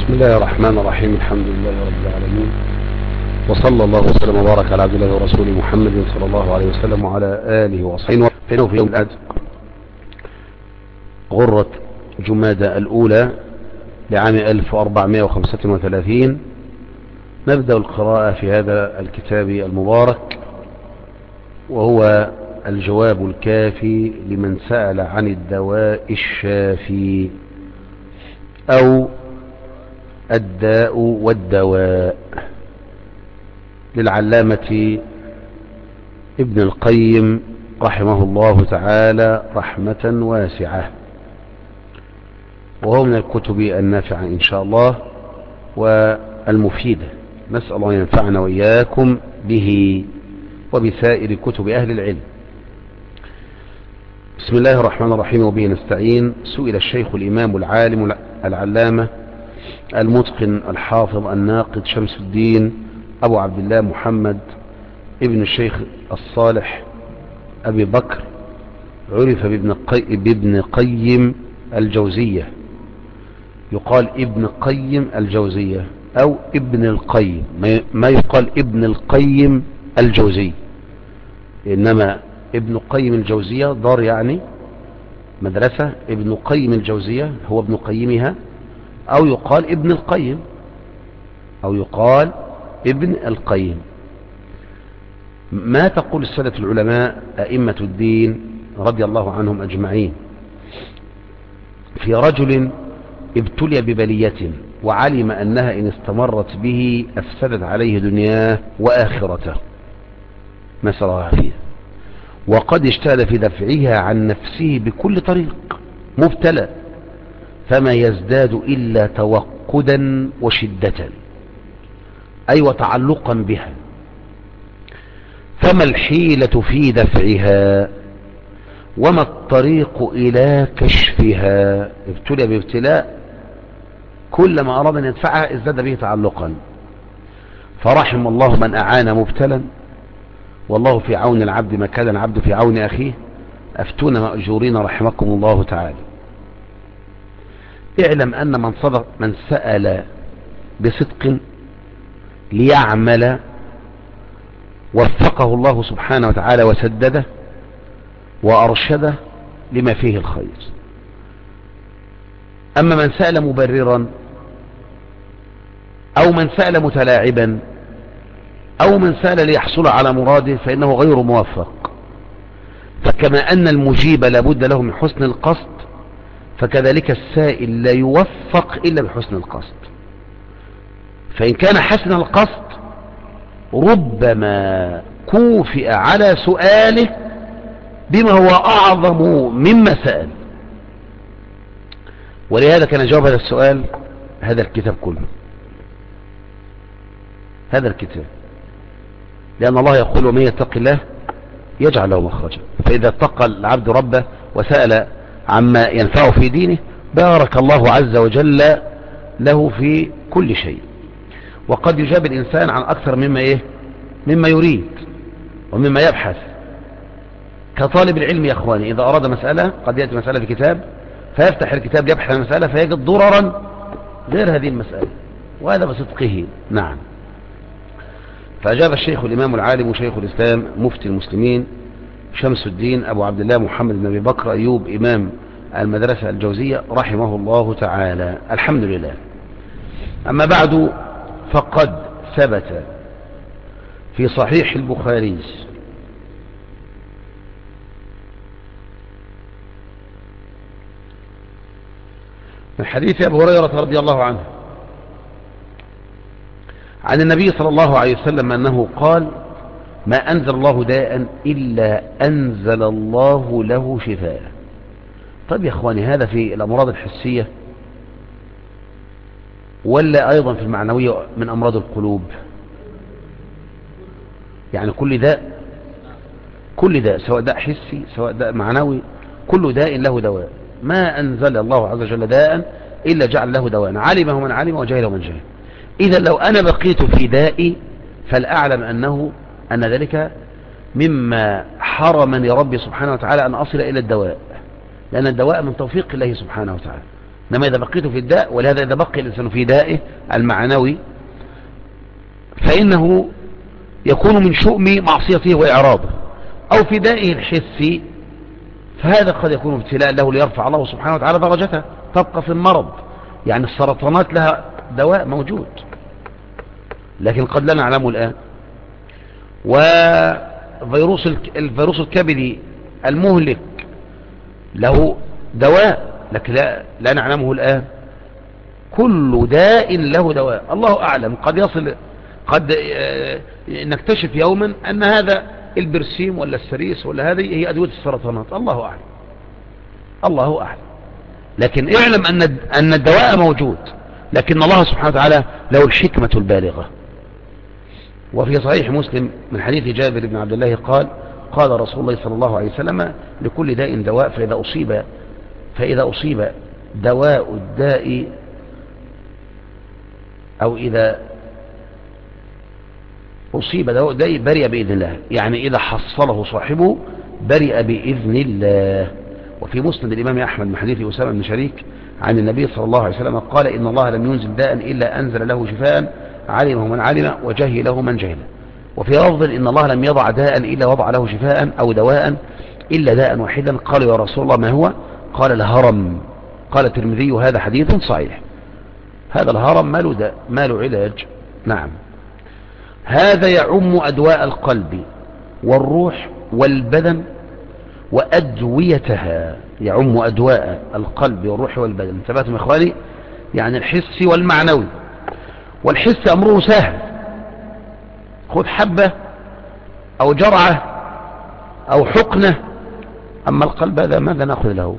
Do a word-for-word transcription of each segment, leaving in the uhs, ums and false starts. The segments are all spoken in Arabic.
بسم الله الرحمن الرحيم. الحمد لله رب العالمين، وصلى الله وسلم وبارك على عبد الله ورسوله محمد صلى الله عليه وسلم وعلى آله وصحبه. فإنه في يوم الأحد غرة جمادى الأولى لعام ألف وأربعمائة وخمسة وثلاثين نبدأ القراءة في هذا الكتاب المبارك، وهو الجواب الكافي لمن سأل عن الدواء الشافي أو الداء والدواء للعلامة ابن القيم رحمه الله تعالى رحمة واسعة، وهو من الكتب النافعة إن شاء الله والمفيدة. نسأل الله ينفعنا وإياكم به وبسائر كتب أهل العلم. بسم الله الرحمن الرحيم، وبه نستعين. سئل الشيخ الإمام العالم العلامة المتقن الحافظ الناقد شمس الدين أبو عبد الله محمد ابن الشيخ الصالح أبي بكر، عرف بابن, قي... بابن قيم الجوزية، يقال ابن قيم الجوزية أو ابن القيم، ما يقال ابن القيم الجوزي، إنما ابن قيم الجوزية دار يعني مدرسة. ابن قيم الجوزية هو ابن قيمها، أو يقال ابن القيم أو يقال ابن القيم. ما تقول السادة العلماء أئمة الدين رضي الله عنهم أجمعين في رجل ابتلي ببلية وعلم أنها إن استمرت به أفسدت عليه دنياه وآخرته، ما سرها فيه، وقد اجتهد في دفعها عن نفسه بكل طريق، مبتلى، فما يزداد إلا توقدا وشدة، أي وتعلقا بها. فما الحيلة في دفعها وما الطريق إلى كشفها؟ ابتلى بابتلاء، كلما أراد أن يدفعها ازداد به تعلقا، فرحم الله من أعان مبتلا، والله في عون العبد ما كان العبد في عون أخيه. أفتون مأجورين رحمكم الله تعالى. اعلم أن من صدق من سأل بصدق ليعمل وفقه الله سبحانه وتعالى وسدده وأرشده لما فيه الخير. أما من سأل مبررا أو من سأل متلاعبا أو من سأل ليحصل على مراده فإنه غير موفق. فكما أن المجيب لابد له من حسن القصد، فكذلك السائل لا يوفق إلا بحسن القصد. فإن كان حسن القصد ربما كوفئ على سؤاله بما هو أعظم مما سأل. ولهذا كان جواب هذا السؤال هذا الكتاب كله، هذا الكتاب، لأن الله يقول ومن يتق الله يجعل له مخرجا. فإذا اتقى العبد ربه وسأل عما ينفعه في دينه بارك الله عز وجل له في كل شيء. وقد يجاب الإنسان عن أكثر مما إيه مما يريد ومما يبحث، كطالب العلم يا أخواني، إذا أراد مسألة قد يأتي مسألة في كتاب فيفتح الكتاب يبحث عن مسألة فيجد ضررا غير هذه المسألة، وهذا بصدقه. نعم. فأجاب الشيخ الإمام العالم شيخ الإسلام مفتي المسلمين شمس الدين أبو عبد الله محمد بن أبي بكر أيوب إمام المدرسة الجوزية رحمه الله تعالى. الحمد لله. أما بعد، فقد ثبت في صحيح البخاري من حديث أبي هريرة رضي الله عنه عن النبي صلى الله عليه وسلم أنه قال: ما أنزل الله داء إلا أنزل الله له شفاء. طيب يا أخواني، هذا في الأمراض الحسية ولا أيضا في المعنوية من أمراض القلوب؟ يعني كل داء كل داء سواء داء حسي سواء داء معنوي، كل داء له دواء. ما أنزل الله عز وجل داء إلا جعل له دواء، علمه من علم وجهله من جهل. إذا لو أنا بقيت في دائي فلأعلم أنه أن ذلك مما حرمني ربي سبحانه وتعالى أن أصل إلى الدواء، لأن الدواء من توفيق الله سبحانه وتعالى. إنما إذا بقيت في الداء، ولهذا إذا بقي الإنسان في دائه المعنوي فإنه يكون من شؤم معصيته وإعراضه، أو في دائه الحسي فهذا قد يكون ابتلاء له ليرفع الله سبحانه وتعالى درجته. تبقى في المرض، يعني السرطانات لها دواء موجود لكن قد لا نعلمه الآن، وفيروس الفيروس الكبدي المهلك له دواء لكن لا, لا نعلمه الآن. كل داء له دواء، الله أعلم. قد يصل قد نكتشف يوما أن هذا البرسيم ولا السريس ولا هذه هي أدوية السرطانات، الله أعلم، الله أعلم. لكن اعلم أن أن الدواء موجود، لكن الله سبحانه وتعالى له الحكمة البالغة. وفي صحيح مسلم من حديث جابر بن عبد الله قال قال رسول الله صلى الله عليه وسلم لكل داء دواء، فإذا أصيب فإذا أصيب دواء الداء أو إذا أصيب دواء الداء برئ بإذن الله، يعني إذا حصله صاحبه برئ بإذن الله. وفي مسند الإمام أحمد من حديث أسامة بن شريك عن النبي صلى الله عليه وسلم قال إن الله لم ينزل داء إلا أنزل له شفاء علمه من علم وجهله من جهل. وفي لفظ إن الله لم يضع داء إلا وضع له شفاء أو دواء إلا داء واحدا. قالوا يا رسول الله ما هو؟ قال الهرم. قال الترمذي هذا حديث صحيح. هذا الهرم ما له داء ما له علاج. نعم. هذا يعم أدواء القلب والروح والبدن وأدويتها، يعم أدواء القلب والروح والبدن. انتبهتم يا إخواني؟ يعني الحس والمعنوي. والحس أمره سهل، خذ حبة أو جرعة أو حقنة. أما القلب هذا ماذا نأخذ له؟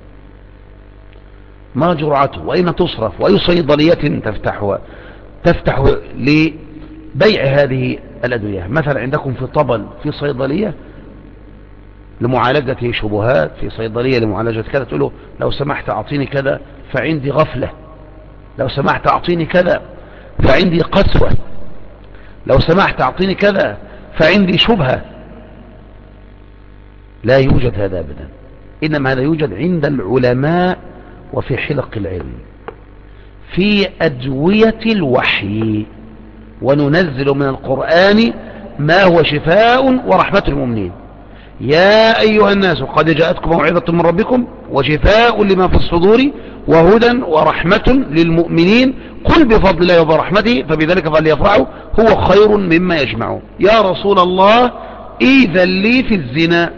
ما جرعته وأين تصرف وأي صيدلية تفتحها تفتح لبيع هذه الأدوية؟ مثلا عندكم في طبل في صيدلية لمعالجة شبهات، في صيدلية لمعالجة كذا، تقول له لو سمحت أعطيني كذا فعندي غفلة، لو سمحت أعطيني كذا فعندي قسوة، لو سمحت أعطيني كذا فعندي شبهة. لا يوجد هذا أبدا، إنما هذا يوجد عند العلماء وفي حلق العلم في أدوية الوحي. وننزل من القرآن ما هو شفاء ورحمة المؤمنين. يا أيها الناس قد جاءتكم موعظة من ربكم وشفاء لما في الصدور وهدى ورحمة للمؤمنين قل بفضل الله وبرحمته فبذلك فليفرحوا هو خير مما يجمعون. يا رسول الله إذن لي في الزنا،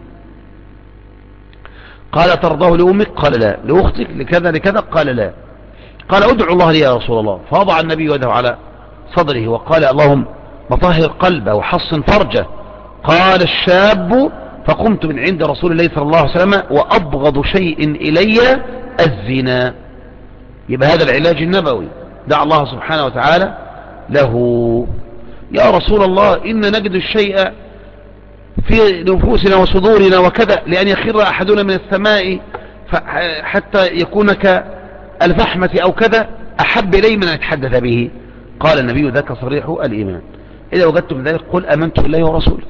قال ترضاه لأمك؟ قال لا. لأختك؟ لكذا لكذا؟ قال لا. قال ادعو الله لي يا رسول الله. فوضع النبي يده على صدره وقال اللهم مطهر قلبه وحصن فرجه. قال الشاب فقمت من عند رسول الله صلى الله عليه وسلم وأبغض شيء إلي الزنا. يبقى هذا العلاج النبوي دعا الله سبحانه وتعالى له. يا رسول الله إن نجد الشيء في نفوسنا وصدورنا وكذا لأن يخر أحدنا من السماء حتى يكون كالفحمة أو كذا أحب إلي من أن يتحدث به. قال النبي ذاك صريح الإيمان، إذا وجدتم ذلك قل آمنت بالله ورسوله.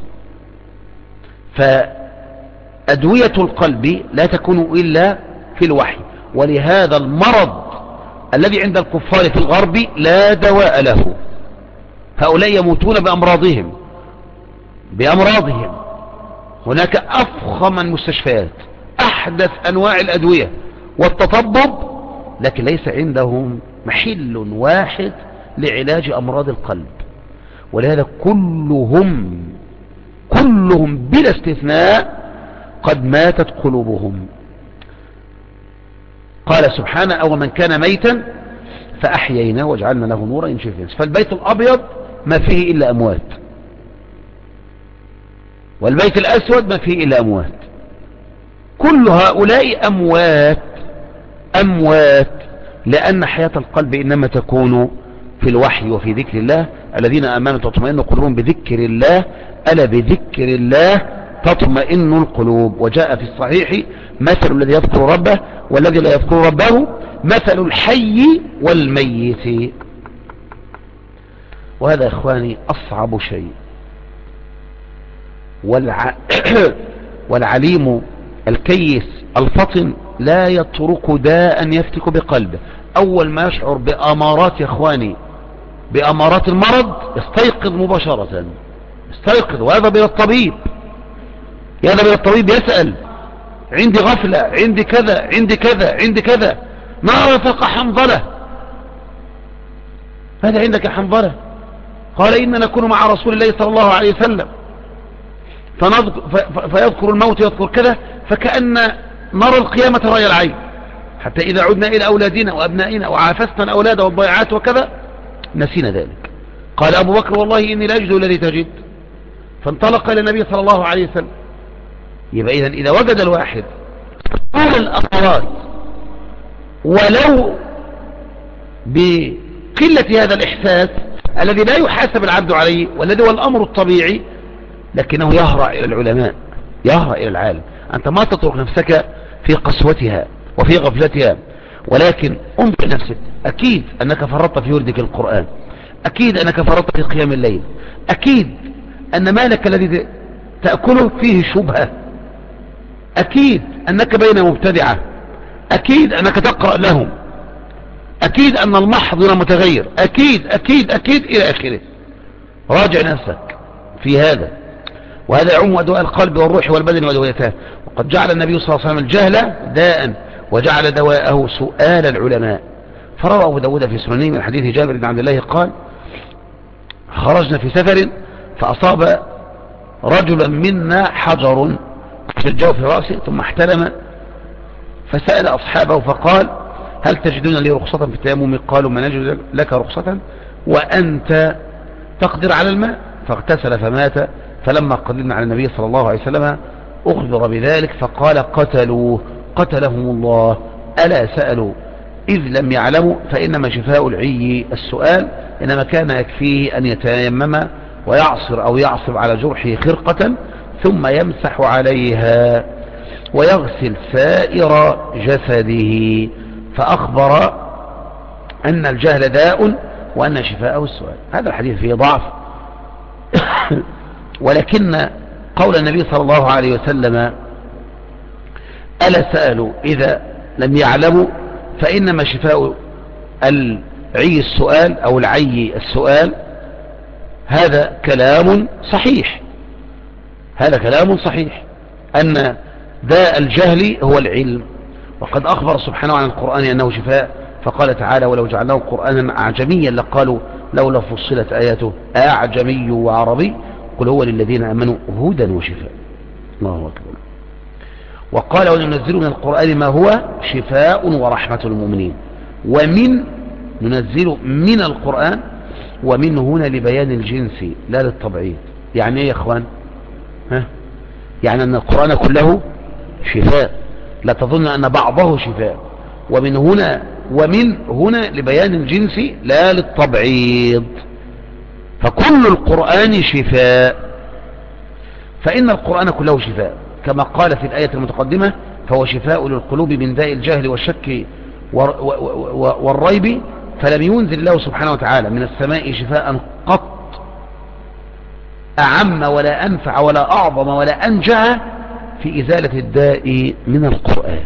فأدوية القلب لا تكون إلا في الوحي. ولهذا المرض الذي عند الكفار في الغرب لا دواء له، هؤلاء يموتون بأمراضهم بأمراضهم هناك أفخم المستشفيات أحدث أنواع الأدوية والتطبب، لكن ليس عندهم محل واحد لعلاج أمراض القلب. ولهذا كلهم كلهم بلا استثناء قد ماتت قلوبهم. قال سبحانه أو من كان ميتا فأحيينا وجعلنا له نورا يمشي فيه. فالبيت الأبيض ما فيه إلا أموات، والبيت الأسود ما فيه إلا أموات. كل هؤلاء أموات أموات لأن حياة القلب إنما تكون في الوحي وفي ذكر الله. الذين آمنوا تطمئن قلوبهم بذكر الله ألا بذكر الله تطمئن القلوب. وجاء في الصحيح مثل الذي يذكر ربه والذي لا يذكر ربه مثل الحي والميت. وهذا يا إخواني أصعب شيء. والع... والعليم الكيس الفطن لا يترك داء يفتك بقلبه. أول ما يشعر بأمارات يا إخواني، بأمارات المرض، يستيقظ مباشرة، يستيقظ ويذهب إلى الطبيب، يذهب إلى الطبيب يسأل: عندي غفلة، عندي كذا، عندي كذا، عندي كذا. ما رافق حنظلة: ماذا عندك يا حنظلة؟ قال: إننا نكون مع رسول الله صلى الله عليه وسلم فيذكر الموت يذكر كذا، فكأن نرى القيامة رأي العين، حتى إذا عدنا إلى أولادنا وأبنائنا وعافسنا الأولاد والضيعات وكذا نسينا ذلك. قال أبو بكر: والله إني لا أجد الذي تجد. فانطلق إلى النبي صلى الله عليه وسلم. يبقى إذن إذا وجد الواحد طول الأمراض ولو بقلة هذا الإحساس الذي لا يحاسب العبد عليه والذي هو الأمر الطبيعي، لكنه يهرع إلى العلماء، يهرع إلى العالم. أنت ما تترك نفسك في قسوتها وفي غفلتها، ولكن انظر نفسك. أكيد أنك فرطت في وردك القرآن، أكيد أنك فرطت في قيام الليل، أكيد أن مالك الذي تأكله فيه شبهة، أكيد أنك بين مبتدعة، أكيد أنك تقرأ لهم، أكيد أن المحضر متغير، أكيد أكيد أكيد إلى آخره. راجع نفسك في هذا، وهذا يعم أدواء القلب والروح والبدن وأدويتها. وقد جعل النبي صلى الله عليه وسلم الجهل داء وجعل دواءه سؤال العلماء. فروى أبو داود في سننه من حديث جابر بن عبد الله قال: خرجنا في سفر فأصاب رجلا منا حجر فشجه في رأسه ثم احتلم، فسأل أصحابه فقال: هل تجدون لي رخصة في التيمم؟ قالوا: ما نجد لك رخصة وأنت تقدر على الماء. فاغتسل فمات. فلما قدمنا على النبي صلى الله عليه وسلم أخبر بذلك فقال: قتلوه قتلهم الله. ألا سألوا إذ لم يعلموا؟ فإنما شفاء العي السؤال، إنما كان يكفيه أن يتيمم ويعصر أو يعصب على جرحه خرقة ثم يمسح عليها ويغسل سائر جسده. فأخبر أن الجهل داء وأن شفاءه السؤال. هذا الحديث فيه ضعف ولكن قول النبي صلى الله عليه وسلم: ألا سألوا إذا لم يعلموا؟ فإنما شفاء العي السؤال أو العي السؤال. هذا كلام صحيح، هذا كلام صحيح أن داء الجهل هو العلم. وقد أخبر سبحانه عن القرآن أنه شفاء، فقال تعالى: ولو جعلناه قرآنا أعجميا لقالوا لولا فصلت آياته أعجمي وعربي قل هو للذين آمنوا هدى وشفاء. الله أكبر. وقال: وننزل من القرآن ما هو شفاء ورحمة للمؤمنين. ومن ننزل من القرآن، ومن هنا لبيان الجنس لا للتبعيض. يعني ايه يا اخوان؟ ها؟ يعني ان القرآن كله شفاء، لا تظن ان بعضه شفاء. ومن هنا ومن هنا لبيان الجنس لا للتبعيض، فكل القرآن شفاء، فإن القرآن كله شفاء كما قال في الآية المتقدمة: فهو شفاء للقلوب من داء الجهل والشك والريب. فلم ينزل الله سبحانه وتعالى من السماء شفاء قط أعم ولا أنفع ولا أعظم ولا أنجع في إزالة الداء من القرآن.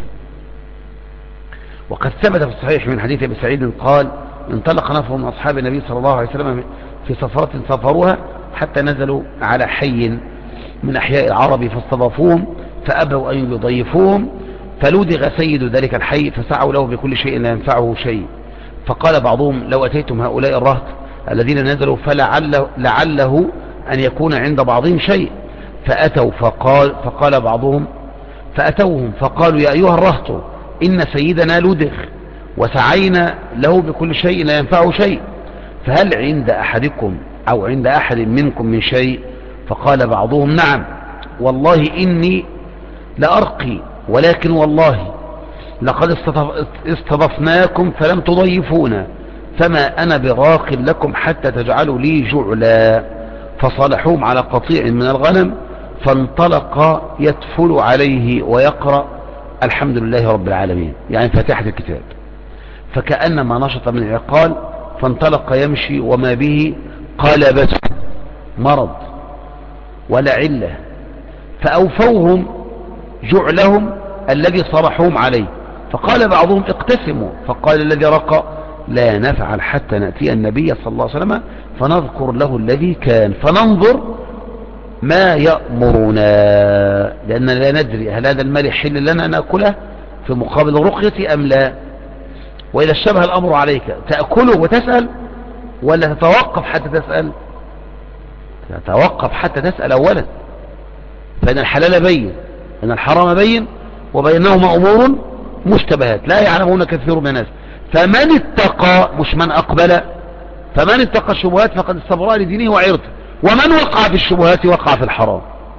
وقد ثبت في الصحيح من حديث أبي سعيد قال: انطلق نفر من أصحاب النبي صلى الله عليه وسلم في سفرة سافروها حتى نزلوا على حي من أحياء العرب فاستضافوهم فأبوا أن يضيفوهم، فلودغ سيد ذلك الحي فسعوا له بكل شيء لا ينفعه شيء. فقال بعضهم: لو أتيتم هؤلاء الرهط الذين نزلوا فلعله لعله أن يكون عند بعضهم شيء. فأتوا فقال, فقال بعضهم فأتوهم فقالوا: يا أيها الرهط إن سيدنا لودغ وسعينا له بكل شيء لا ينفعه شيء، فهل عند أحدكم أو عند أحد منكم من شيء؟ فقال بعضهم: نعم والله إني لأرقي، ولكن والله لقد استضفناكم فلم تضيفونا، فما أنا براق لكم حتى تجعلوا لي جعلا. فصالحوهم على قطيع من الغنم، فانطلق يتفل عليه ويقرأ الحمد لله رب العالمين، يعني فاتحة الكتاب، فكأنما نشط من عقال، فانطلق يمشي وما به قلبة مرض ولا علة، فأوفوهم جعلهم الذي صرحوهم عليه فقال بعضهم اقتسموا، فقال الذي رقى لا نفعل حتى نأتي النبي صلى الله عليه وسلم فنذكر له الذي كان فننظر ما يأمرنا، لأننا لا ندري هل هذا المال يحل لنا نأكله في مقابل رقية أم لا. وإذا اشتبه الأمر عليك تأكله وتسأل ولا تتوقف حتى تسأل؟ تتوقف حتى تسأل أولا، فإن الحلال بين إن الحرام بين وبينهما أمور مشتبهات لا يعلمون كثير من الناس. فمن اتقى، مش من أقبل، فمن اتقى الشبهات فقد استبرأ لدينه وعرضه، ومن وقع في الشبهات وقع في الحرام.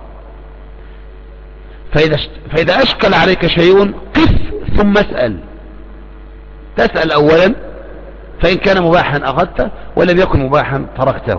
فإذا, فإذا أشكل عليك شيء قف ثم اسأل، تسأل أولا، فإن كان مباحا أخذته ولم يكن مباحا تركته.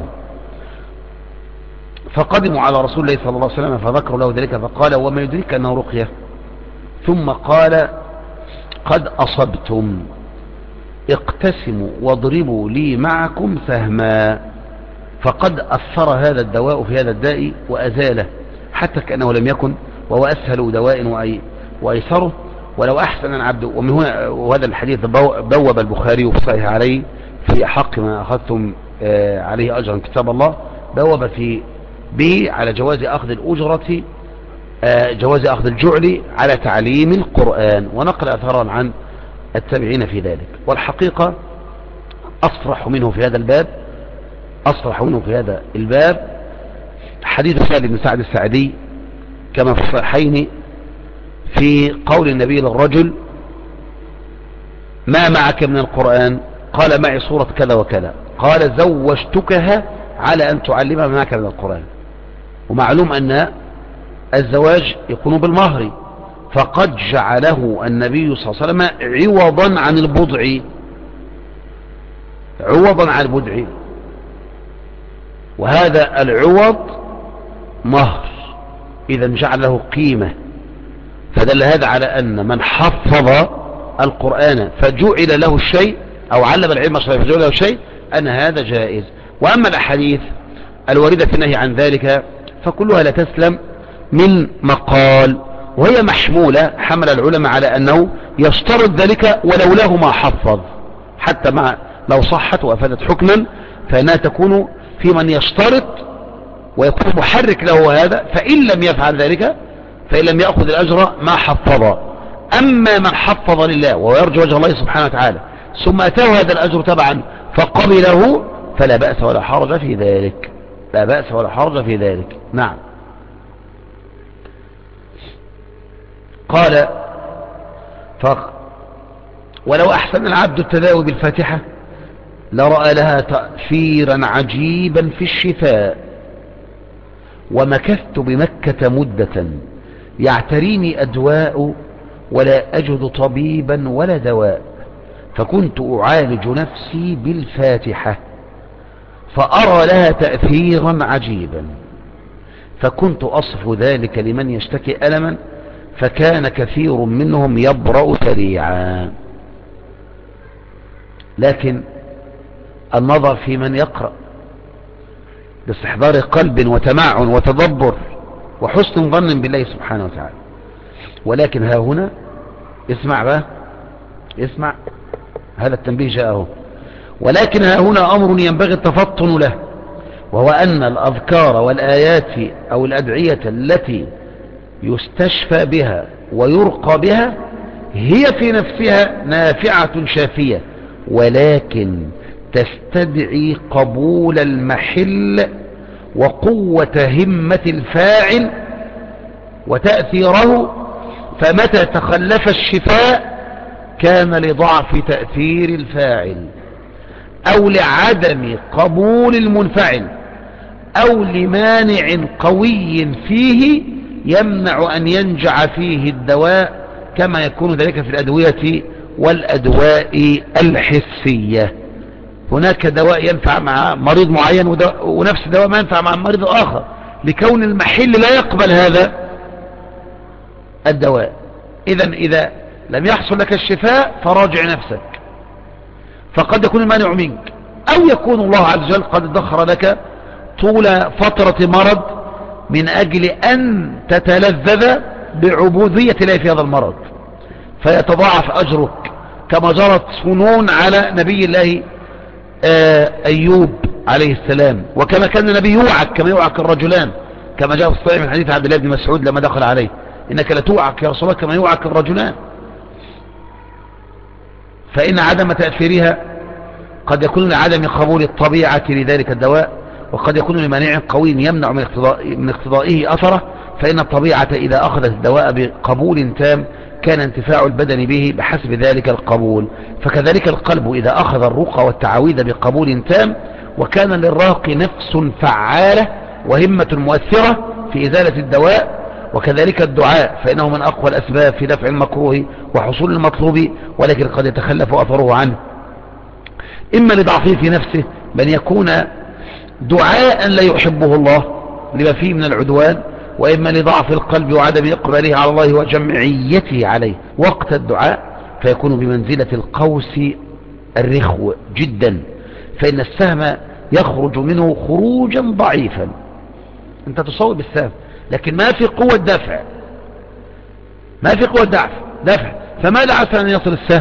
فقدموا على رسول الله صلى الله عليه وسلم فذكروا له ذلك فقال وما يدريك أنه رقية؟ ثم قال قد أصبتم، اقتسموا واضربوا لي معكم سهما، فقد أثر هذا الدواء في هذا الداء وأزاله حتى كأنه لم يكن، وهو أسهل دواء وأيسره ولو أحسن العبد. ومن هنا وهذا الحديث بوب البخاري في صحيح عليه في حق ما أخذتم عليه أجرا كتاب الله، بوب في به على جواز أخذ الأجرة، جواز أخذ الجعل على تعليم القرآن، ونقل أثرا عن التابعين في ذلك. والحقيقة أصرح منه في هذا الباب أصرح منه في هذا الباب حديث سهل بن سعد الساعدي كما في الصحيحين في قول النبي للرجل ما معك من القرآن؟ قال معي سورة كذا وكذا. قال زوجتكها على أن تعلمها ما معك من القرآن. ومعلوم أن الزواج يكون بالمهر، فقد جعله النبي صلى الله عليه وسلم عوضا عن البضع، عوضا عن البضع، وهذا العوض مهر، إذا جعل له قيمة. فدل هذا على أن من حفظ القرآن فجعل له الشيء أو علم العلم الشرعي فجعل له الشيء أن هذا جائز. وأما الأحاديث الواردة في النهي عن ذلك فكلها لا تسلم من مقال، وهي محمولة حمل العلماء على أنه يشترط ذلك ولولاه ما حفظ، حتى مع لو صحت وأفادت حكما فإنها تكون في من يشترط ويكون محرك له هذا، فإن لم يفعل ذلك فإن لم يأخذ الأجر ما حفظ. أما من حفظ لله ويرجو وجه الله سبحانه وتعالى ثم أتاه هذا الأجر تبعا فقبله فلا بأس ولا حرج في ذلك، لا بأس ولا حرج في ذلك. نعم. قال ف ولو أحسن العبد التداوي بالفاتحة لرأى لها تأثيرا عجيبا في الشفاء، ومكثت بمكة مدة يعتريني أدواء ولا أجد طبيبا ولا دواء، فكنت أعالج نفسي بالفاتحة فأرى لها تأثيرا عجيبا، فكنت أصف ذلك لمن يشتكي ألما فكان كثير منهم يبرأ سريعا. لكن النظر في من يقرأ باستحضار قلب وتمعن وتدبر وحسن ظن بالله سبحانه وتعالى. ولكن ها هنا اسمع بقى، اسمع هذا التنبيه جاءه. ولكن ها هنا أمر ينبغي التفطن له، وهو أن الأذكار والآيات أو الأدعية التي يستشفى بها ويرقى بها هي في نفسها نافعة شافية، ولكن تستدعي قبول المحل وقوة همة الفاعل وتأثيره، فمتى تخلف الشفاء كان لضعف تأثير الفاعل أو لعدم قبول المنفعل أو لمانع قوي فيه يمنع أن ينجع فيه الدواء، كما يكون ذلك في الأدوية والأدواء الحسية. هناك دواء ينفع مع مريض معين ونفس الدواء ما ينفع مع مريض آخر، لكون المحل لا يقبل هذا الدواء. إذن إذا لم يحصل لك الشفاء فراجع نفسك، فقد يكون المانع منك، أو يكون الله عز وجل قد ادخر لك طول فترة مرض من أجل أن تتلذذ بعبودية الله في هذا المرض، فيتضاعف أجرك كما جرت سنون على نبي الله أيوب عليه السلام، وكما كان النبي يوعك كما يوعك الرجلان، كما جاء في الصحيح من حديث عبد الله بن مسعود لما دخل عليه: إنك لتوعك يا رسول الله كما يوعك الرجلان. فإن عدم تأثيرها قد يكون لعدم قبول الطبيعة لذلك الدواء، وقد يكون لمانع قوي يمنع من اقتضاء من اقتضائه أثره. فإن الطبيعة إذا أخذت الدواء بقبول تام كان انتفاع البدن به بحسب ذلك القبول، فكذلك القلب إذا أخذ الرقى والتعاويذ بقبول تام وكان للراقي نفس فعالة وهمة مؤثرة في إزالة الدواء. وكذلك الدعاء فإنه من أقوى الأسباب في دفع المكروه وحصول المطلوب، ولكن قد يتخلف أثره عنه، إما لضعفه في نفسه بل يكون دعاء لا يحبه الله لما فيه من العدوان، وإما لضعف القلب وعدم إقباله على الله وجمعيته عليه وقت الدعاء فيكون بمنزلة القوس الرخو جدا، فإن السهم يخرج منه خروجا ضعيفا. أنت تصوب السهم لكن ما في قوة دفع، ما في قوة دفع دفع فماذا عسى أن يصل السهم؟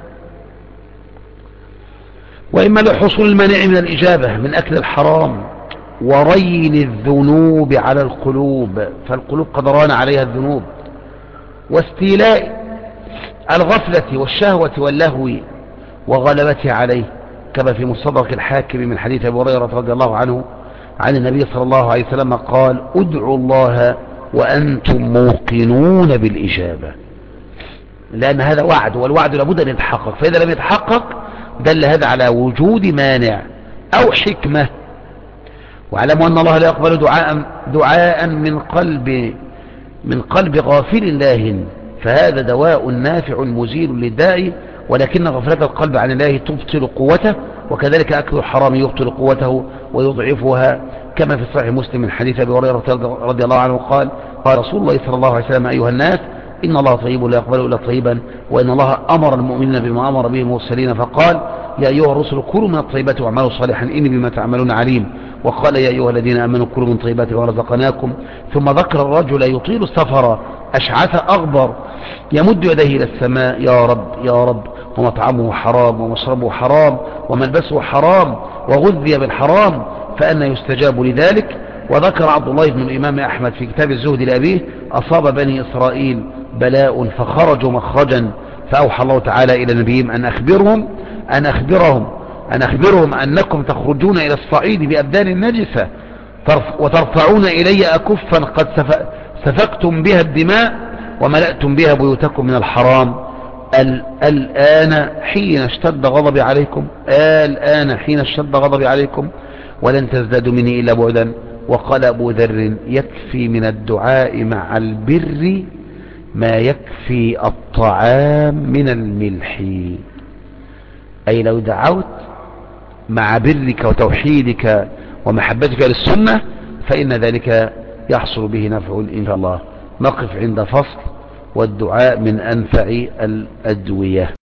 وإما لحصول المانع من الإجابة من أكل الحرام ورين الذنوب على القلوب، فالقلوب قد ران عليها الذنوب، واستيلاء الغفلة والشهوة واللهو وغلبته عليه، كما في مستدرك الحاكم من حديث أبي هريرة رضي الله عنه عن النبي صلى الله عليه وسلم قال: ادعوا الله وأنتم موقنون بالإجابة، لأن هذا وعد، والوعد لابد أن يتحقق، فإذا لم يتحقق دل هذا على وجود مانع أو حكمة. واعلموا أن الله لا يقبل دعاء, دعاء من قلب من قلب غافل لاهٍ، فهذا دواء نافع مزيل للداء، ولكن غفلة القلب عن الله تبطل قوته، وكذلك أكل الحرام يبطل قوته ويضعفها، كما في صحيح مسلم من حديث أبي هريرة رضي الله عنه قال: قال رسول الله صلى الله عليه وسلم: أيها الناس إن الله طيب لا يقبل إلا طيبا، وإن الله أمر المؤمنين بما أمر به المرسلين فقال: يا أيها الرسل كلوا من الطيبات واعملوا صالحا إني بما تعملون عليم، وقال: يا أيها الذين آمنوا كلوا من طيبات ما رزقناكم. ثم ذكر الرجل يطيل السفر أشعث أغبر يمد يديه إلى السماء: يا رب يا رب، ومطعمه حرام ومشربه حرام وملبسه حرام وغذي بالحرام، فأنا يستجاب لذلك. وذكر عبد الله بن الإمام أحمد في كتاب الزهد لأبيه: أصاب بني إسرائيل بلاء فخرجوا مخرجا، فأوحى الله تعالى إلى نبيهم أن أخبرهم أن أخبرهم أن أخبرهم أنكم تخرجون إلى الصعيد بأبدان النجسة وترفعون إلي أكفا قد سفكتم بها الدماء وملأتم بها بيوتكم من الحرام. الآن حين اشتد غضبي عليكم الآن حين اشتد غضبي عليكم ولن تزدادوا مني إلا بعدا. وقال أبو ذر: يكفي من الدعاء مع البر ما يكفي الطعام من الملح، أي لو دعوت مع برك وتوحيدك ومحبتك للسنة فإن ذلك يحصل به نفع إن شاء الله. نقف عند فصل: والدعاء من أنفع الأدوية.